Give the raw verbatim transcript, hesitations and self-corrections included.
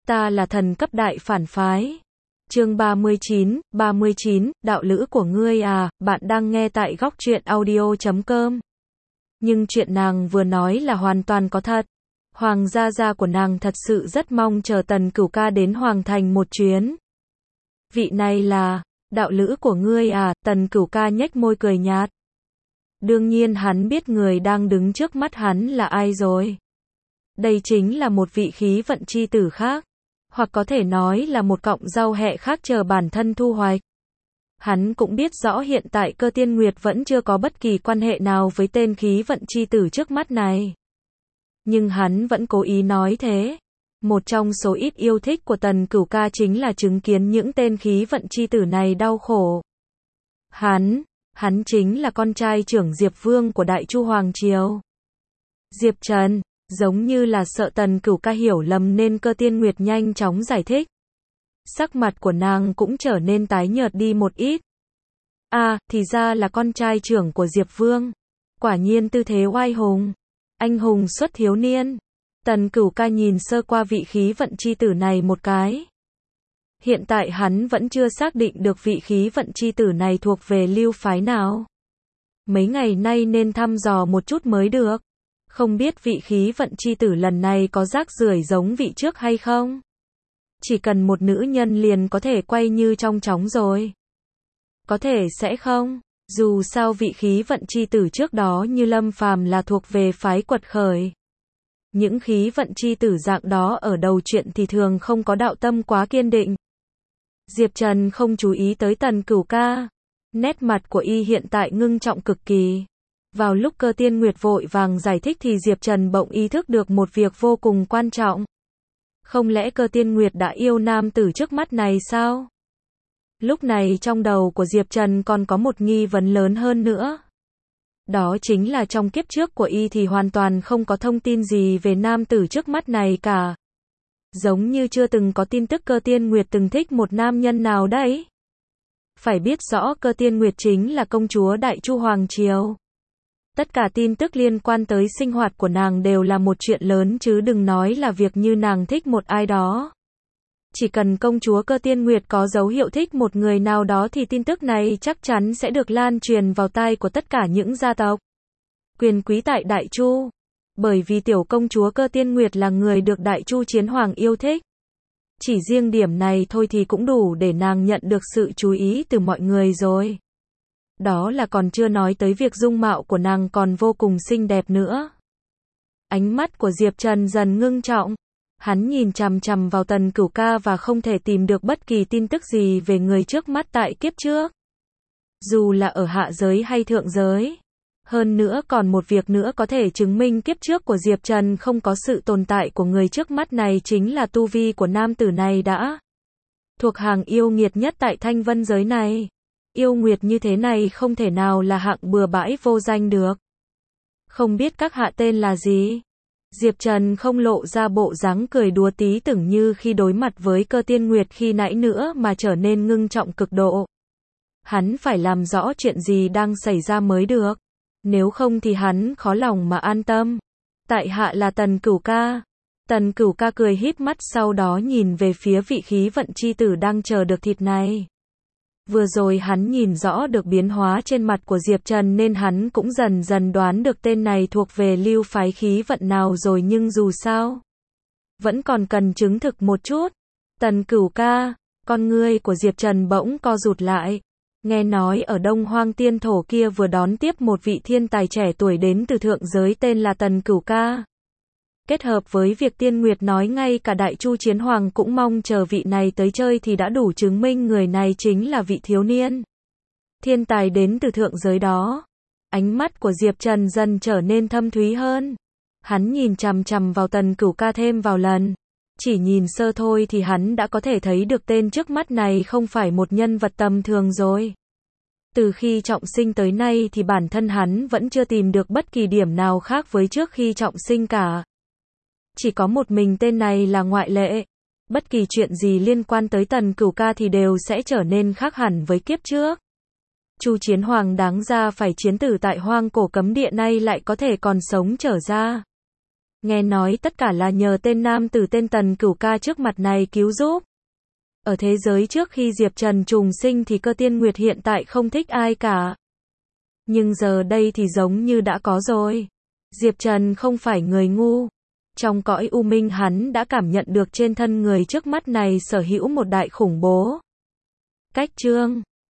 Ta là thần cấp đại phản phái. Chương ba mươi chín, ba mươi chín, đạo lữ của ngươi à, bạn đang nghe tại góc truyện audio chấm com. Nhưng chuyện nàng vừa nói là hoàn toàn có thật. Hoàng gia gia của nàng thật sự rất mong chờ Tần Cửu ca đến Hoàng thành một chuyến. Vị này là, đạo lữ của ngươi à, Tần Cửu ca nhếch môi cười nhạt. Đương nhiên hắn biết người đang đứng trước mắt hắn là ai rồi. Đây chính là một vị khí vận chi tử khác. Hoặc có thể nói là một cọng rau hẹ khác chờ bản thân thu hoạch. Hắn cũng biết rõ hiện tại Cơ Tiên Nguyệt vẫn chưa có bất kỳ quan hệ nào với tên khí vận chi tử trước mắt này. Nhưng hắn vẫn cố ý nói thế. Một trong số ít yêu thích của Tần Cửu ca chính là chứng kiến những tên khí vận chi tử này đau khổ. Hắn, hắn chính là con trai trưởng Diệp Vương của Đại Chu Hoàng Triều. Diệp Trần, giống như là sợ Tần Cửu ca hiểu lầm nên Cơ Tiên Nguyệt nhanh chóng giải thích. Sắc mặt của nàng cũng trở nên tái nhợt đi một ít. À, thì ra là con trai trưởng của Diệp Vương. Quả nhiên tư thế oai hùng. Anh hùng xuất thiếu niên. Tần Cửu ca nhìn sơ qua vị khí vận chi tử này một cái. Hiện tại hắn vẫn chưa xác định được vị khí vận chi tử này thuộc về lưu phái nào. Mấy ngày nay nên thăm dò một chút mới được. Không biết vị khí vận chi tử lần này có rác rưởi giống vị trước hay không? Chỉ cần một nữ nhân liền có thể quay như trong chóng rồi. Có thể sẽ không. Dù sao vị khí vận chi tử trước đó như Lâm Phàm là thuộc về phái quật khởi. Những khí vận chi tử dạng đó ở đầu chuyện thì thường không có đạo tâm quá kiên định. Diệp Trần không chú ý tới Tần Cửu ca. Nét mặt của y hiện tại ngưng trọng cực kỳ. Vào lúc Cơ Tiên Nguyệt vội vàng giải thích thì Diệp Trần bỗng ý thức được một việc vô cùng quan trọng. Không lẽ Cơ Tiên Nguyệt đã yêu nam tử trước mắt này sao? Lúc này trong đầu của Diệp Trần còn có một nghi vấn lớn hơn nữa. Đó chính là trong kiếp trước của y thì hoàn toàn không có thông tin gì về nam tử trước mắt này cả. Giống như chưa từng có tin tức Cơ Tiên Nguyệt từng thích một nam nhân nào đấy. Phải biết rõ Cơ Tiên Nguyệt chính là công chúa Đại Chu Hoàng Triều. Tất cả tin tức liên quan tới sinh hoạt của nàng đều là một chuyện lớn chứ đừng nói là việc như nàng thích một ai đó. Chỉ cần công chúa Cơ Tiên Nguyệt có dấu hiệu thích một người nào đó thì tin tức này chắc chắn sẽ được lan truyền vào tai của tất cả những gia tộc quyền quý tại Đại Chu. Bởi vì tiểu công chúa Cơ Tiên Nguyệt là người được Đại Chu Chiến Hoàng yêu thích. Chỉ riêng điểm này thôi thì cũng đủ để nàng nhận được sự chú ý từ mọi người rồi. Đó là còn chưa nói tới việc dung mạo của nàng còn vô cùng xinh đẹp nữa. Ánh mắt của Diệp Trần dần ngưng trọng. Hắn nhìn chằm chằm vào Tần Cửu ca và không thể tìm được bất kỳ tin tức gì về người trước mắt tại kiếp trước. Dù là ở hạ giới hay thượng giới. Hơn nữa còn một việc nữa có thể chứng minh kiếp trước của Diệp Trần không có sự tồn tại của người trước mắt này chính là tu vi của nam tử này đã thuộc hàng yêu nghiệt nhất tại Thanh Vân giới này. Yêu nguyệt như thế này không thể nào là hạng bừa bãi vô danh được. Không biết các hạ tên là gì? Diệp Trần không lộ ra bộ dáng cười đùa tí tưởng như khi đối mặt với Cơ Tiên Nguyệt khi nãy nữa mà trở nên ngưng trọng cực độ. Hắn phải làm rõ chuyện gì đang xảy ra mới được. Nếu không thì hắn khó lòng mà an tâm. Tại hạ là Tần Cửu ca. Tần Cửu ca cười híp mắt sau đó nhìn về phía vị khí vận chi tử đang chờ được thịt này. Vừa rồi hắn nhìn rõ được biến hóa trên mặt của Diệp Trần nên hắn cũng dần dần đoán được tên này thuộc về lưu phái khí vận nào rồi nhưng dù sao vẫn còn cần chứng thực một chút. Tần Cửu ca, con ngươi của Diệp Trần bỗng co rụt lại. Nghe nói ở Đông Hoang Tiên Thổ kia vừa đón tiếp một vị thiên tài trẻ tuổi đến từ thượng giới tên là Tần Cửu ca. Kết hợp với việc Tiên Nguyệt nói ngay cả Đại Chu Chiến Hoàng cũng mong chờ vị này tới chơi thì đã đủ chứng minh người này chính là vị thiếu niên thiên tài đến từ thượng giới đó. Ánh mắt của Diệp Trần dần trở nên thâm thúy hơn. Hắn nhìn chằm chằm vào Tần Cửu ca thêm vào lần. Chỉ nhìn sơ thôi thì hắn đã có thể thấy được tên trước mắt này không phải một nhân vật tầm thường rồi. Từ khi trọng sinh tới nay thì bản thân hắn vẫn chưa tìm được bất kỳ điểm nào khác với trước khi trọng sinh cả. Chỉ có một mình tên này là ngoại lệ. Bất kỳ chuyện gì liên quan tới Tần Cửu ca thì đều sẽ trở nên khác hẳn với kiếp trước. Chu Chiến Hoàng đáng ra phải chiến tử tại Hoang Cổ Cấm Địa nay lại có thể còn sống trở ra. Nghe nói tất cả là nhờ tên nam tử tên Tần Cửu ca trước mặt này cứu giúp. Ở thế giới trước khi Diệp Trần trùng sinh thì Cơ Tiên Nguyệt hiện tại không thích ai cả. Nhưng giờ đây thì giống như đã có rồi. Diệp Trần không phải người ngu. Trong cõi u minh hắn đã cảm nhận được trên thân người trước mắt này sở hữu một đại khủng bố. Cách chương